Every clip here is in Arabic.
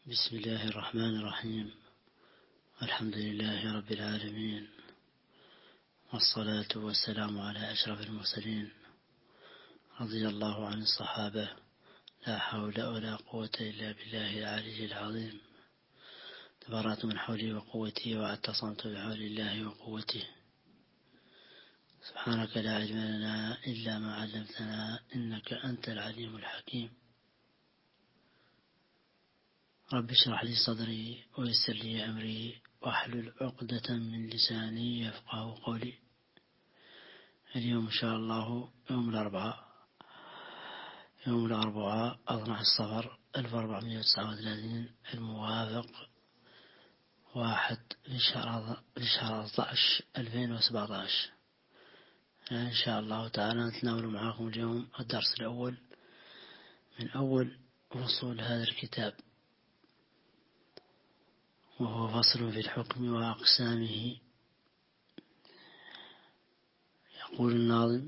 بسم الله الرحمن الرحيم. الحمد لله رب العالمين، والصلاة والسلام على أشرف المرسلين، رضي الله عن الصحابة، لا حول ولا قوة إلا بالله العلي العظيم. تبرأت من حولي وقوتي واعتصمت بحول الله وقوته. سبحانك لا علم لنا إلا ما علمتنا إنك أنت العليم الحكيم. رب اشرح لي صدري ويسر لي أمري واحلل عقدة من لساني يفقه قولي. اليوم إن شاء الله يوم الأربعاء 12 الصفر 1439 الموافق 1 لشهر 12 2017. إن شاء الله تعالى نتناول معكم اليوم الدرس الأول من أول فصول هذا الكتاب، وهو فصل في الحكم وأقسامه. يقول الناظم: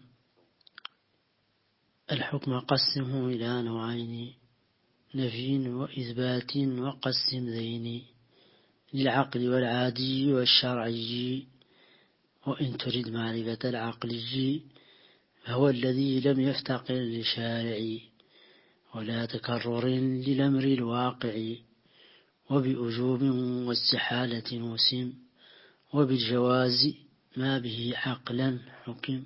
الحكم قسمه إلى نوعين، نفي وإثبات، وقسم ذين للعقل والعادي والشرعي. وإن تريد معرفة العقلي فهو الذي لم يفتقر لشارع ولا تكرر للأمر الواقع، وبأجوب واستحالة وسم، وبالجواز ما به عقلا حكم.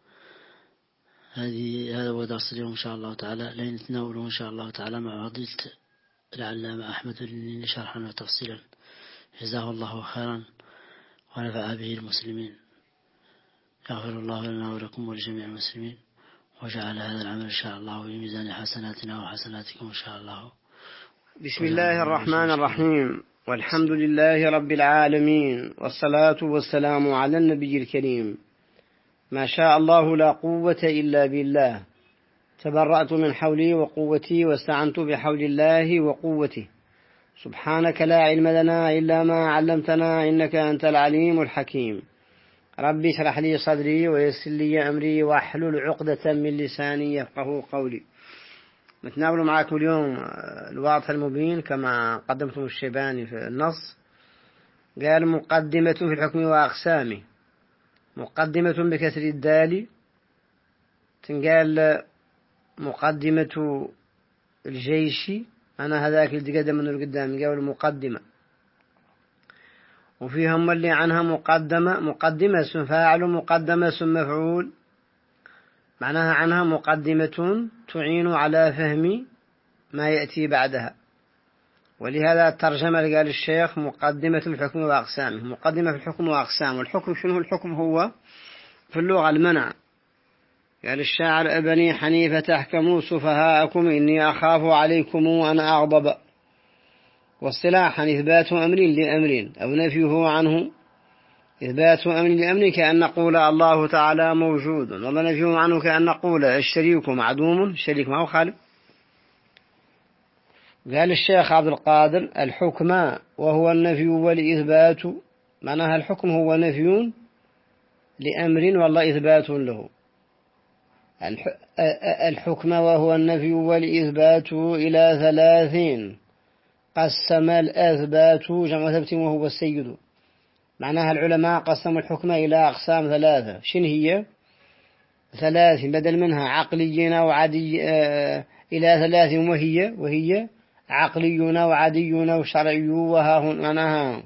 هذا هو درس اليوم إن شاء الله تعالى، لنتناوله إن شاء الله تعالى مع فضيلة العلامة أحمد النيني شرحا وتفصيلا، جزاه الله خيرا ونفع به المسلمين. يغفر الله لنا ولكم ولجميع المسلمين، وجعل هذا العمل إن شاء الله في ميزان حسناتنا وحسناتكم إن شاء الله. بسم الله الرحمن الرحيم، والحمد لله رب العالمين، والصلاة والسلام على النبي الكريم. ما شاء الله لا قوة إلا بالله، تبرأت من حولي وقوتي واستعنت بحول الله وقوته. سبحانك لا علم لنا إلا ما علمتنا إنك أنت العليم الحكيم. ربي اشرح لي صدري ويسر لي أمري واحلل عقدة من لساني يفقه قولي. نتناول معكم اليوم الواضح المبين كما قدمتم الشيباني في النص. قال: مقدمة في الحكم وأقسامه. مقدمة بكسر الدال، تنقال مقدمة الجيش، أنا هذاك اللي قدم من القدام قال مقدمة. وفيهم اللي عنها مقدمة اسم فاعل، مقدمة اسم مفعول، معناها عنها مقدمة تعين على فهم ما يأتي بعدها. ولهذا الترجمة اللي قال الشيخ مقدمة في الحكم وأقسامه. مقدمة في الحكم وأقسامه. الحكم شنو؟ الحكم هو في اللغة المنع. قال الشاعر: بني حنيفة احكموا سفهاءكم إني أخاف عليكم أن أغضب. واصطلاحا إثبات أمر لأمر أو نفيه عنه. إثبات أمر لأمر كأن نقول الله تعالى موجود، والله نفيه عنه كأن نقول الشريك معدوم، الشريك ما هو خالق. قال الشيخ عبد القادر: الحكم وهو النفي والإثبات. معناها الحكم هو نفي لأمر والله إثبات له. الحكم وهو النفي والإثبات إلى 3 قسم الأثبات جمع ثبت وهو السيد. معناها العلماء قسموا الحكم إلى أقسام 3. شن هي؟ 3 بدل منها عقليين وعادي، إلى 3 وهي عقليون وعاديون وشرعي. وها هنا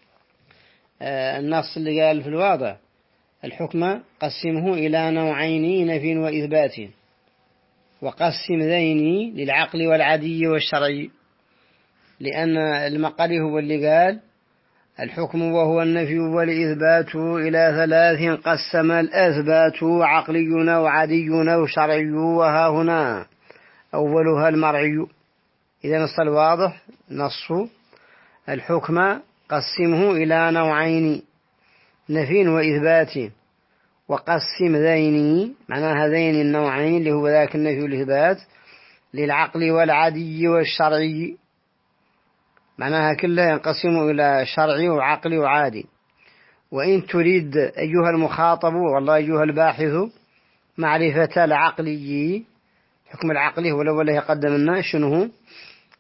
النص اللي قال في الواضح: الحكم قسمه إلى نوعين، نفي وإثبات، وقسم ذين للعقل والعادي والشرعي. لأن المقري هو اللي قال: الحكم وهو النفي والإثبات إلى 3 قسم الأثبات عقليون وعاديون وشرعي. وها هنا أولها المرعي. إذا نص الواضح نص: الحكم قسمه إلى نوعين، نفي وإثبات، وقسم ذين، معنى هذين النوعين اللي هو ذاك النفي والإثبات، للعقل والعادي والشرعي. معناها كلها ينقسم إلى شرعي وعقلي وعادي. وإن تريد أيها المخاطب والله أيها الباحث معرفة العقلي، حكم العقلي هو الأول اللي قدمنا شنو.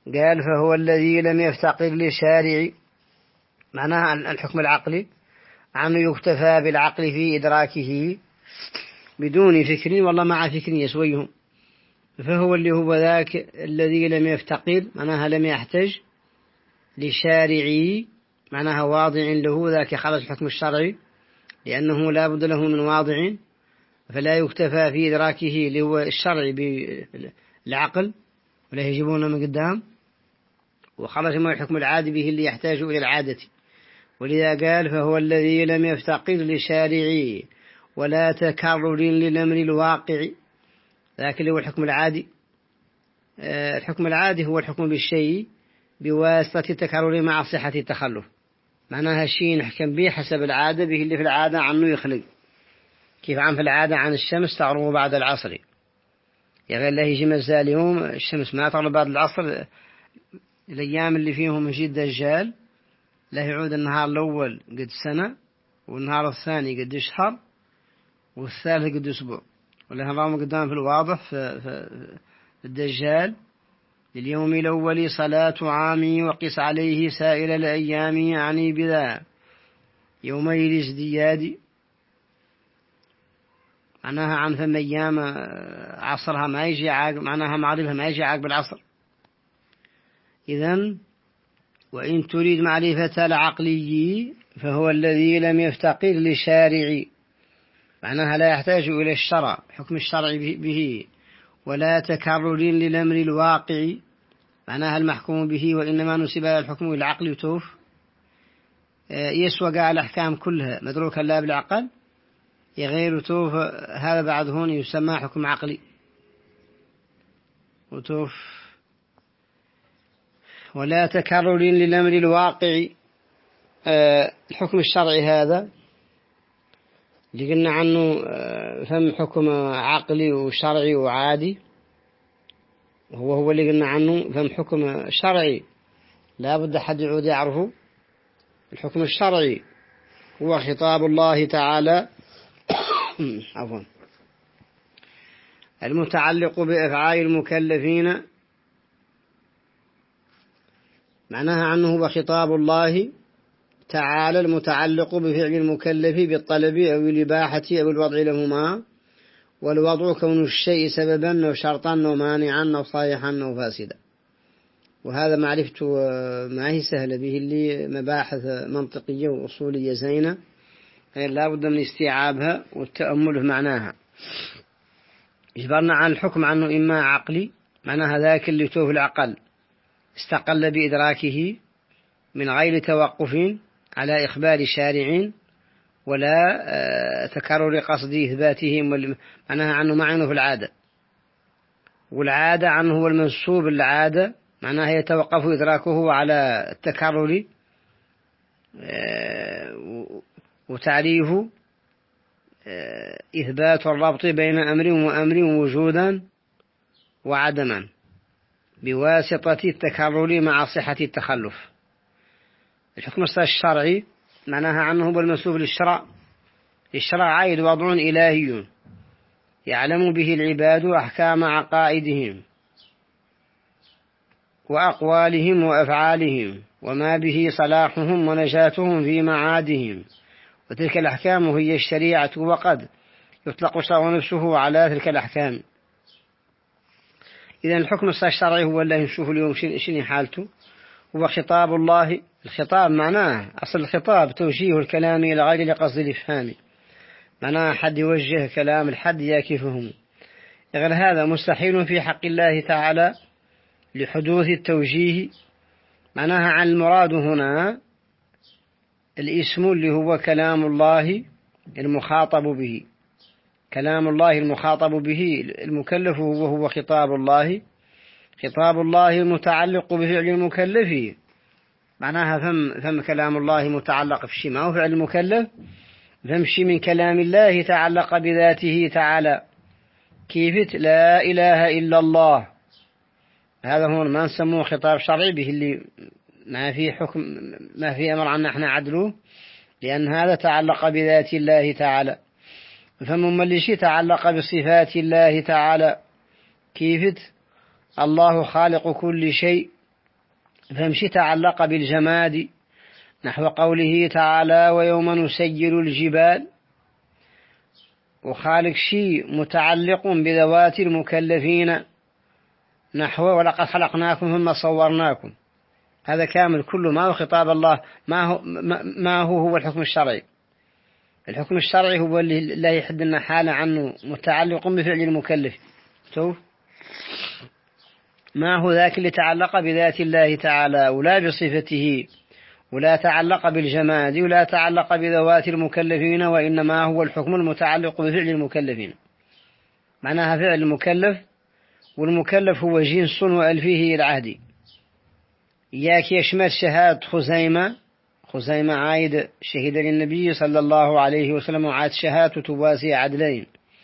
قال فهو الذي لم يفتقر لشارع، معناها الحكم العقلي عنه يكتفى بالعقل في إدراكه بدون فكر والله مع فكر يسويهم، فهو اللي هو ذاك الذي لم يفتقر، معناها لم يحتج لشارعي، معناها واضع له، ذاك خرج الحكم الشرعي لأنه لا بد له من واضع، فلا يكتفى في إدراكه اللي هو الشرعي بالعقل ولا يجيبونه من قدام، وخرج من الحكم العادي به اللي يحتاج إلى العادة. ولذا قال فهو الذي لم يفتقر لشارعي ولا تكرر للأمر الواقع، ذاك اللي هو الحكم العادي. الحكم العادي هو الحكم بالشيء بواسطة التكرر مع صحة التخلف، معناها شيء نحكم به حسب العادة به اللي في العادة عنه يخلق، كيف عن في العادة عن الشمس تغرب بعد العصر، يا غير الله يجي مزال اليوم الشمس ما تغرب بعد العصر، الأيام اللي فيهم يجي الدجال لا يعود النهار الأول قد سنة، والنهار الثاني قد شهر، والثالث قد أسبوع، ولها نظام قدام في الواضح في الدجال لليوم الأول صلاة عام وقس عليه سائر الأيام، يعني بذا يومي الازدياد، معناها عن ثم أيام عصرها ما يجي عاقب، معناها معرفها ما يجي عاقب العصر. إذن وإن تريد معرفة العقلي فهو الذي لم يفتقر لشارع، معناها لا يحتاج إلى الشرع حكم الشرع به، ولا تكرر للأمر الواقع، معناها المحكوم به، وإنما نسب الحكم العقل يتوف يسوى الأحكام كلها مدروكا لا بالعقل يغير توف، هذا بعد هون يسمى حكم عقلي وتوف. ولا تكرر للأمر الواقع، الحكم الشرعي هذا اللي قلنا عنه فهم حكم عقلي وشرعي وعادي، هو اللي قلنا عنه فهم حكم شرعي لا بد حد يعود يعرفه. الحكم الشرعي هو خطاب الله تعالى عفوا المتعلق بأفعال المكلفين، معناها عنه هو خطاب الله تعالى المتعلق بفعل المكلف بالطلب أو الإباحة أو الوضع لهما، والوضع كون الشيء سببا أو شرطا أو مانعا أو صالحا أو فاسدا. وهذا معرفته ما هي سهلة به اللي مباحث منطقية وأصولية زينة، لا بد من استيعابها والتأمل في معناها. إجبرنا عن الحكم عنه إما عقلي، معناها ذاك اللي توه العقل استقل بإدراكه من غير توقف على إخبار شارع ولا تكرر قصد إثباتهم، معناها عنه معنه في العادة، والعادة عنه هو المنسوب العادة، معناها يتوقف إدراكه على التكرر وتعريفه إثبات الربط بين أمر وأمر وجودا وعدما بواسطة التكرر مع صحة التخلف. الحكم الشرعي معناها عنه هو المنسوب للشرع، الشرع عايد وضع إلهي يعلم به العباد أحكام عقائدهم وأقوالهم وأفعالهم وما به صلاحهم ونجاتهم في معادهم، وتلك الأحكام هي الشريعة، وقد يطلق شرع نفسه على تلك الأحكام. إذن الحكم الشرعي هو اللي نشوف اليوم شنو حالته، هو خطاب الله. الخطاب معناه أصل الخطاب توجيه الكلام إلى غير قصد الإفهام، معناه حد يوجه كلام الحد يكفهم، غير هذا مستحيل في حق الله تعالى لحدوث التوجيه، معناها عن المراد هنا الاسم اللي هو كلام الله المخاطب به، كلام الله المخاطب به المكلف وهو خطاب الله، خطاب الله المتعلق بفعل المكلف، معناها فم كلام الله متعلق بشيء ما هو فعل المكلف، فمشي من كلام الله تعلق بذاته تعالى، كيف لا إله إلا الله، هذا هو ما نسموه خطاب شرعي به اللي ما في حكم ما في أمر عنا احنا عدلوه، لأن هذا تعلق بذات الله تعالى. فمملشي تعلق بصفات الله تعالى، كيف الله خالق كل شيء فامشي تعلق بالجماد نحو قوله تعالى ويوم نسير الجبال، وخالق شيء متعلق بذوات المكلفين نحو ولقد خلقناكم ثم صورناكم. هذا كامل كله ما هو خطاب الله، ما هو الحكم الشرعي. الحكم الشرعي هو اللي لا يحد لنا حالة عنه متعلق بفعل المكلف. ما هو ذاك اللي تعلق بذات الله تعالى ولا بصفته، ولا تعلق بالجماد ولا تعلق بذوات المكلفين، وإنما هو الحكم المتعلق بفعل المكلفين. معناها فعل المكلف، والمكلف هو جنس وألفيه العهدي. إياك يشمل شهادة خزيمة عايد شهد للنبي صلى الله عليه وسلم وعاد شهادة تواسي عدلين.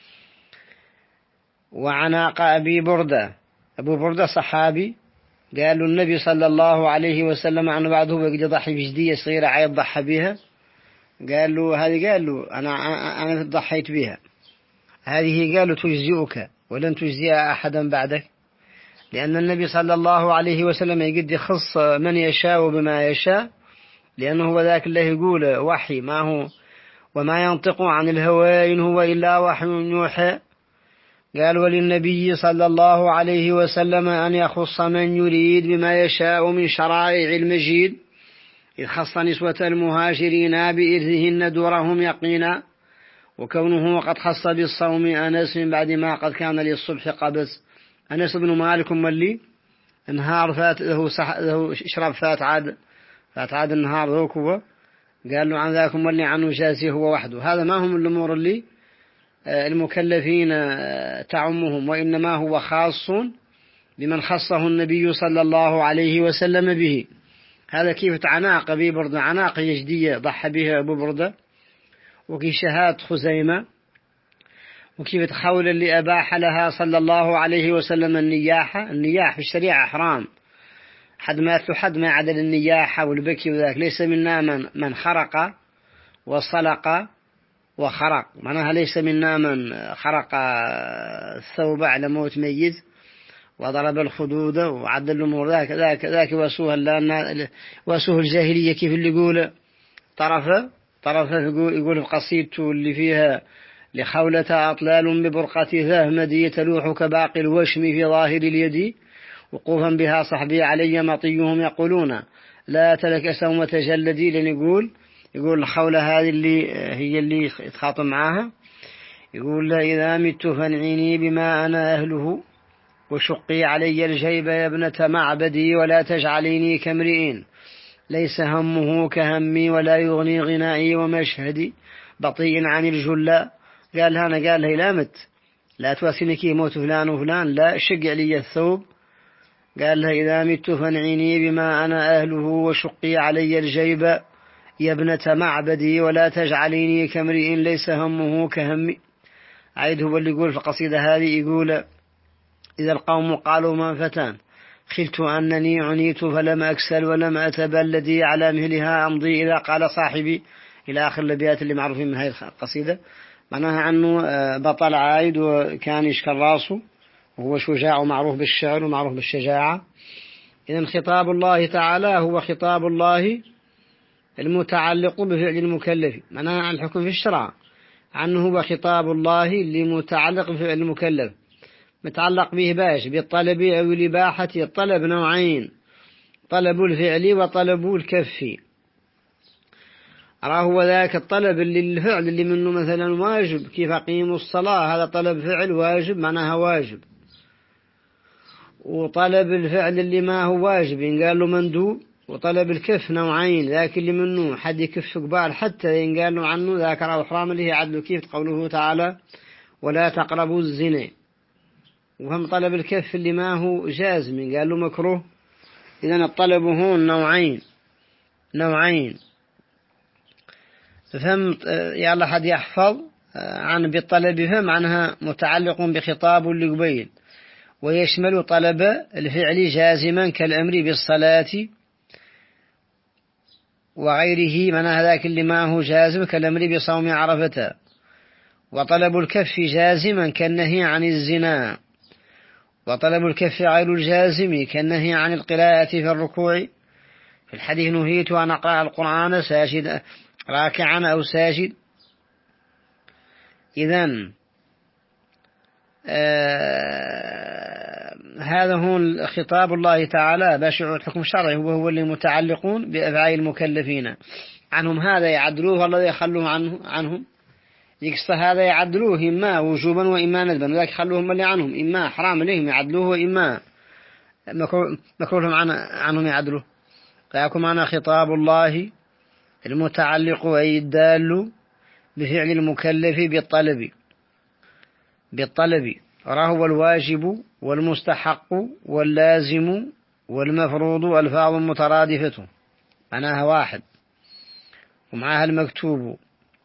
وعناق أبو بردة صحابي قالوا النبي صلى الله عليه وسلم عنه بعده بقي ضحي بجدية صغيرة عايد ضحى بها. قالوا أنا ضحيت بها، هذه قالوا تجزئك ولن تجزئ أحدا بعدك، لأن النبي صلى الله عليه وسلم يقد يخص من يشاء بما يشاء، لأنه هو ذاك الله يقول وحي ما هو وما ينطق عن الهوى إن هو إلا وحي يوحى. قال وللنبي صلى الله عليه وسلم أن يخص من يريد بما يشاء من شرائع المجيد، إذ خص نسوة المهاجرين بإرثهن دورهم يقينا، وكونه قد خص بالصوم أنس من بعد ما قد كان للصبح قبس. أنس بن مالك ملي انهار فات له شرب فات عاد النهار ذوك هو قال له عن ذاك ملي عنه جازي هو وحده. هذا ما هم الأمور اللي المكلفين تعمهم، وإنما هو خاص بمن خصه النبي صلى الله عليه وسلم به. هذا كيف عناق أبي بردة، عناق يجدية ضحى بها أبو بردة، وكي شهادة خزيمة، وكيف تخول اللي أباح لها صلى الله عليه وسلم النياح في الشريعة حرام، حد ما عدل النياحة والبكي وذاك. ليس منا من خرق وصلق وخرق، معناها ليس منا من خرق الثوب على موت ميت وضرب الخدود وعدل الأمور. ذاك واسوه الجاهلية، كيف اللي يقول طرفه يقول في قصيدته اللي فيها لخولة أطلال ببرقة ذهمدي تلوح كباقي الوشم في ظاهر اليد، وقوفا بها صحبي علي مطيهم يقولون لا تلك سومة جلدي. لأن يقول الخولة هذه اللي هي اللي يتخاطب معاها، يقول إذا مت فانعيني بما أنا أهله وشقي علي الجيب يا ابنة معبدي، ولا تجعليني كامرئ ليس همه كهمي ولا يغني غنائي ومشهدي بطيء عن الجلاء. قال له لا مت، لا تواسنك يموت فلان وفلان، لا شق علي الثوب. قال له إذا مت فانعيني بما أنا أهله وشقي علي الجيب يا ابنة معبدي، ولا تجعليني كامرئ ليس همه كهمي. عيد هو اللي يقول في القصيدة هذه، يقول إذا القوم قالوا من فتان خلت أنني عنيت فلم أكسل ولم أتبلدي على مهلها أمضي إذا قال صاحبي، إلى آخر الأبيات اللي معروفين من هذه القصيدة. معناها عنه بطل عايد وكان يشكل راسه، وهو شجاع ومعروف بالشعر ومعروف بالشجاعة. إذن خطاب الله تعالى هو خطاب الله المتعلق بفعل المكلف، معناها الحكم في الشرع عنه هو خطاب الله اللي متعلق بفعل المكلف، متعلق به باش بالطلب أو الإباحة. الطلب نوعين، طلب الفعل وطلب الكف. هو ذاك الطلب اللي الفعل اللي منه مثلا واجب، كيف أقيموا الصلاة، هذا طلب فعل واجب معناها واجب. وطلب الفعل اللي ما هو واجب إن قال له مندوب. وطلب الكف نوعين، ذاك اللي منه حد يكف قبال حتى إن قال له عنه ذاك راو حرام اللي هي عدل، كيف قوله تعالى ولا تقربوا الزنا. وهم طلب الكف اللي ما هو جازم قال له مكروه. إذن الطلب هون نوعين. فهم يلا حد يحفظ عن بالطلب، فهم عنها متعلق بخطاب اللي ويشمل طلب الفعل جازما كالأمر بالصلاة وغيره، من هذاك اللي ما هو جازم كالأمر بصوم عرفة. وطلب الكف جازما كالنهي عن الزنا. وطلب الكف غير الجازم كالنهي عن القراءة في الركوع في الحديث نهيت أن أقرأ القرآن ساجد راكعا أو ساجد. إذن هذا هو خطاب الله تعالى باشع الحكم الشرعي، وهو اللي متعلقون بأفعال المكلفين عنهم. هذا يعدلوه والله يخلوه عنهم، يقصى هذا يعدلوه إما وجوبا وإما ندبا، وذلك يخلوهم اللي عنهم إما حرام عليهم يعدلوه وإما مكروه عنهم يعدلوه. فيكون معنا خطاب الله المتعلق أي الدال بفعل المكلف بالطلب وهو الواجب والمستحق واللازم والمفروض ألفاظ مترادفة معناها واحد، ومعها المكتوب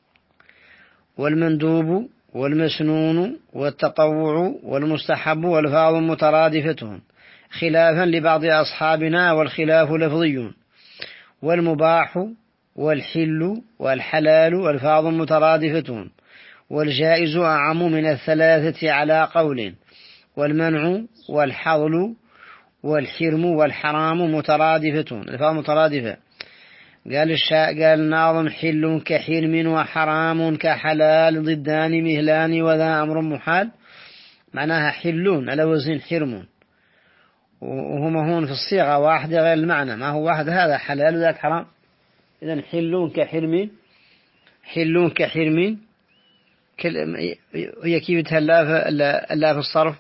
والمندوب والمسنون والتطوع والمستحب والفاظ مترادفة خلافا لبعض أصحابنا، والخلاف لفظي. والمباح والحل والحلال ألفاظ مترادفة، والجائز أعم من الثلاثة على قول، والمنع والحظل والحرم والحرام مترادفة ألفاظ مترادفة. قال الناظم حل كحرم وحرام كحلال ضدان مهلان وذا أمر محال، معناها حلون على وزن حرم، وهما هون في الصيغة واحدة غير المعنى، ما هو واحد، هذا حلال وذاك حرام. إذن حلون كحرم هي كيف تهلا في الصرف،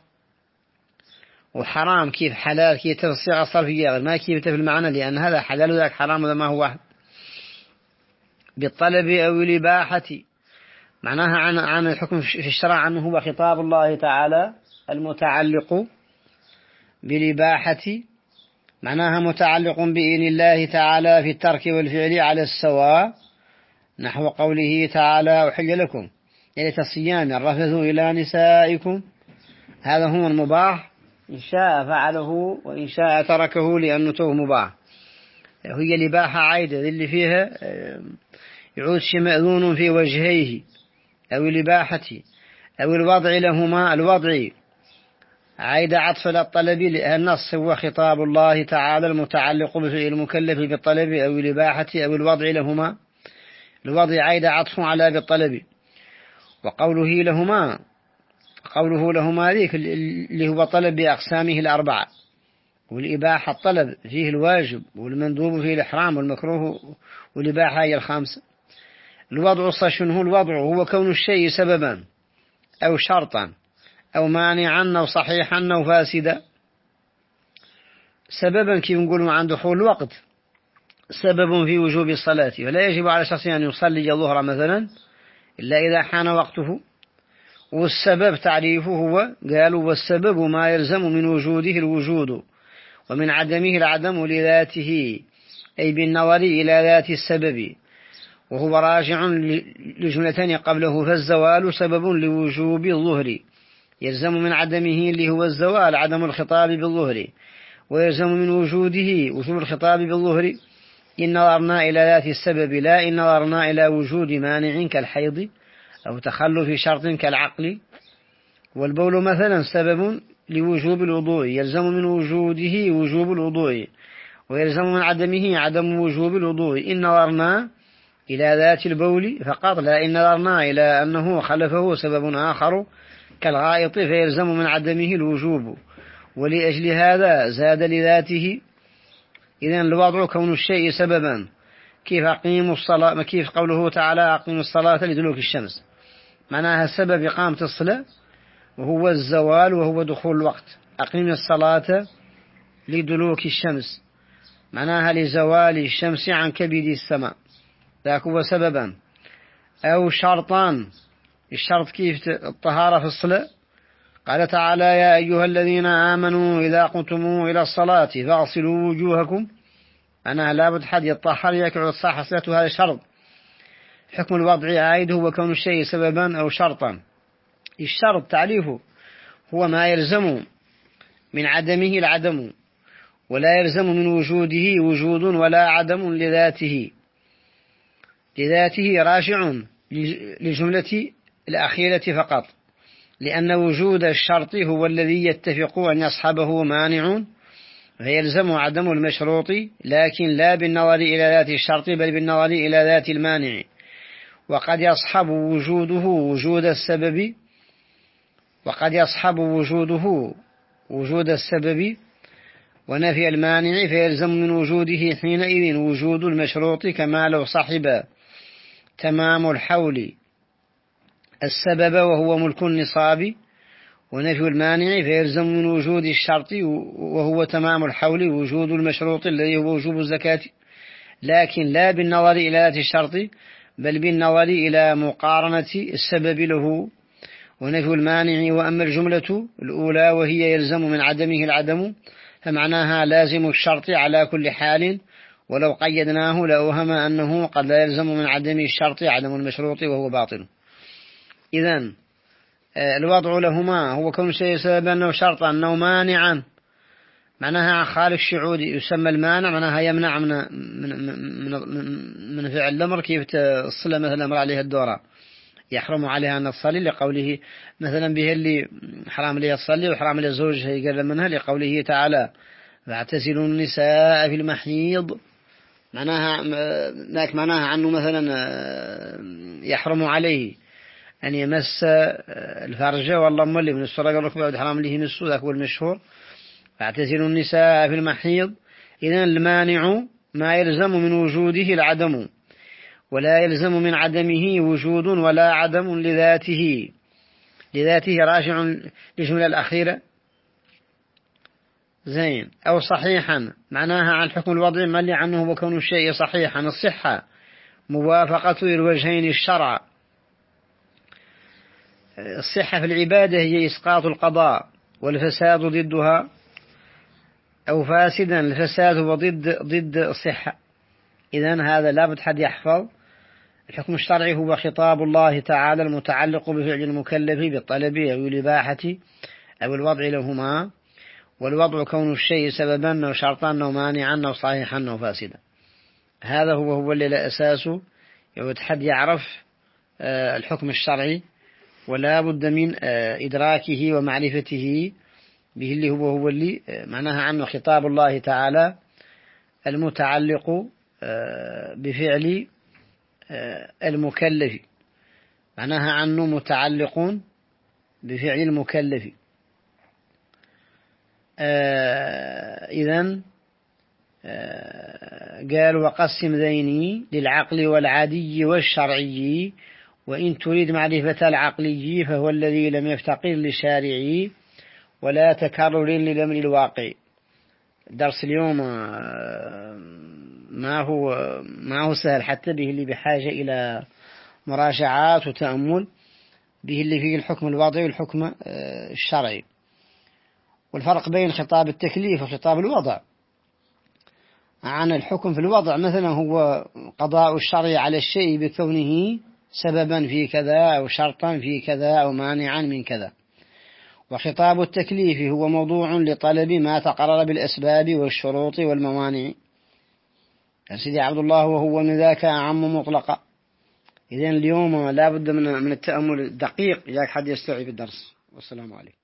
وحرام كيف حلال كيف في الصيغة الصرفية ما كيف في المعنى، لأن هذا حلال وذاك حرام وذا ما هو واحد. بالطلب أو الإباحة معناها عن الحكم في الشرع عنه هو خطاب الله تعالى المتعلق بالإباحة، معناها متعلق بإذن الله تعالى في الترك والفعل على السواء، نحو قوله تعالى أحل لكم ليلة الصيام الرفث إلى نسائكم، هذا هو المباح، إن شاء فعله وإن شاء تركه لأنه تو مباح. هي الإباحة عايدة اللي فيها يعود شيء مأذون في وجهيه، أو الإباحة أو الوضع لهما، الوضع عايدة عطف للطلب، النص هو خطاب الله تعالى المتعلق بفعل المكلف بالطلب أو الإباحة أو الوضع لهما، الوضع عايدة عطف على بالطلب. وقوله لهما ذيك اللي هو طلب بأقسامه الأربعة، والإباحة الطلب فيه الواجب والمندوب فيه الإحرام والمكروه، والإباحة هي الخامسة. الوضع شنو الوضع؟ هو كون الشيء سببا أو شرطا أو مانعا أو صحيحا أو فاسدا. سببا كيف نقول عن دخول الوقت، سبب في وجوب الصلاة، فلا يجب على شخص أن يصلي الظهر مثلا إلا إذا حان وقته. والسبب تعريفه هو قالوا والسبب ما يلزم من وجوده الوجود ومن عدمه العدم لذاته، أي بالنظر إلى ذات السبب، وهو راجع لجملتين قبله. فالزوال سبب لوجوب الظهر، يلزم من عدمه اللي هو الزوال عدم الخطاب بالظهر، ويلزم من وجوده وجوب الخطاب بالظهر إن نظرنا إلى ذات السبب، لا إن نظرنا إلى وجود مانع كالحيض أو تخلف شرط كالعقل. والبول مثلا سبب لوجوب الوضوء، يلزم من وجوده وجوب الوضوء، ويلزم من عدمه عدم وجوب الوضوء إن نظرنا إلى ذات البول فقط، لا إن نظرنا إلى أنه خلفه سبب آخر كالغائط فيلزم من عدمه الوجوب، ولأجل هذا زاد لذاته. إذن الوضع كون الشيء سببا، كيف أقيموا الصلاة، كيف قوله تعالى أقيموا الصلاة لدلوك الشمس، معناها سبب إقامة الصلاة وهو الزوال وهو دخول الوقت. أقيم الصلاة لدلوك الشمس معناها لزوال الشمس عن كبد السماء، ذاك هو سببا. أو شرطان، الشرط كيف الطهارة في الصلاة، قال تعالى يا أيها الذين آمنوا إذا قمتم إلى الصلاة فاغسلوا وجوهكم، أنا لابد حد يطهر يكعد صح صلاته، هذا شرط. حكم الوضع عائد هو كون الشيء سببا أو شرطا. الشرط تعريفه هو ما يلزم من عدمه العدم، ولا يلزم من وجوده وجود ولا عدم لذاته راجع لجملة الأخيرة فقط، لأن وجود الشرط هو الذي يتفق أن يصحبه مانع فيلزم عدم المشروط، لكن لا بالنظر إلى ذات الشرط بل بالنظر إلى ذات المانع. وقد يصحب وجود السبب ونفي المانع، فيلزم من وجوده حينئذ وجود المشروط، كما لو صحب تمام الحول السبب وهو ملك النصاب. ونفي المانع فيلزم من وجود الشرط وهو تمام الحول وجود المشروط الذي هو وجوب الزكاة، لكن لا بالنظر إلى ذات الشرط بل بالنظر إلى مقارنة السبب له. ونفي المانع. وأما الجملة الأولى وهي يلزم من عدمه العدم، فمعناها لازم الشرط على كل حال، ولو قيدناه لأوهم أنه قد لا يلزم من عدم الشرط عدم المشروط وهو باطل. إذن الوضع لهما هو كون شيء سبب أنه شرطا أنه مانعا، معناها خالف الشعود يسمى المانع، معناها يمنع من فعل الأمر. كيف تصل مثلا أمر عليها الدورة يحرم عليها أن تصلي، لقوله مثلا به اللي حرام لي تصلي وحرام لي زوجها يقرب منها، لقوله تعالى فاعتزلوا النساء في المحيض، معناها عنه مثلا يحرم عليه أن يمس الفرج، والله مولي من السرق الركبة حرام له مسه، ذاك هو المشهور. فاعتزلوا النساء في المحيض. إذن المانع ما يلزم من وجوده العدم، ولا يلزم من عدمه وجود ولا عدم لذاته راجع للجملة الأخيرة. زين. أو صحيحا معناها عن حكم الوضع ملي عنه وكون الشيء صحيحا. الصحة موافقة الوجهين الشرع. الصحة في العبادة هي إسقاط القضاء، والفساد ضدها، أو فاسدا الفساد هو ضد الصحة. إذن هذا لابد حد يحفظ. الحكم الشرعي هو خطاب الله تعالى المتعلق بفعل المكلف بالطلب أو الإباحة أو الوضع لهما. والوضع كون الشيء سببا أو شرطا أو مانعا أو صحيحا أو فاسدا. هذا هو اللي لا أساسه، يود حد يعرف الحكم الشرعي، ولا بد من إدراكه ومعرفته به، اللي هو اللي معناها عنه خطاب الله تعالى المتعلق بفعل المكلف، معناها عنه متعلق بفعل المكلف. إذن قال وقسم ذيني للعقل والعادي والشرعي، وإن تريد معرفة العقلي فهو الذي لم يفتقر لشارعي ولا تكرر للأمر الواقع. درس اليوم ما هو سهل، حتى به اللي بحاجة إلى مراجعات وتأمل، به اللي فيه الحكم الوضعي والحكم الشرعي، والفرق بين خطاب التكليف وخطاب الوضع. عن الحكم في الوضع مثلا هو قضاء الشرع على الشيء بكونه سببا في كذا أو شرطا في كذا أو مانعا من كذا. وخطاب التكليف هو موضوع لطلب ما تقرر بالأسباب والشروط والموانع. سيدي عبد الله وهو من ذاك أعم مطلقا. إذن اليوم لا بد من التأمل الدقيق، ياك حد يستوعب الدرس. والسلام عليكم.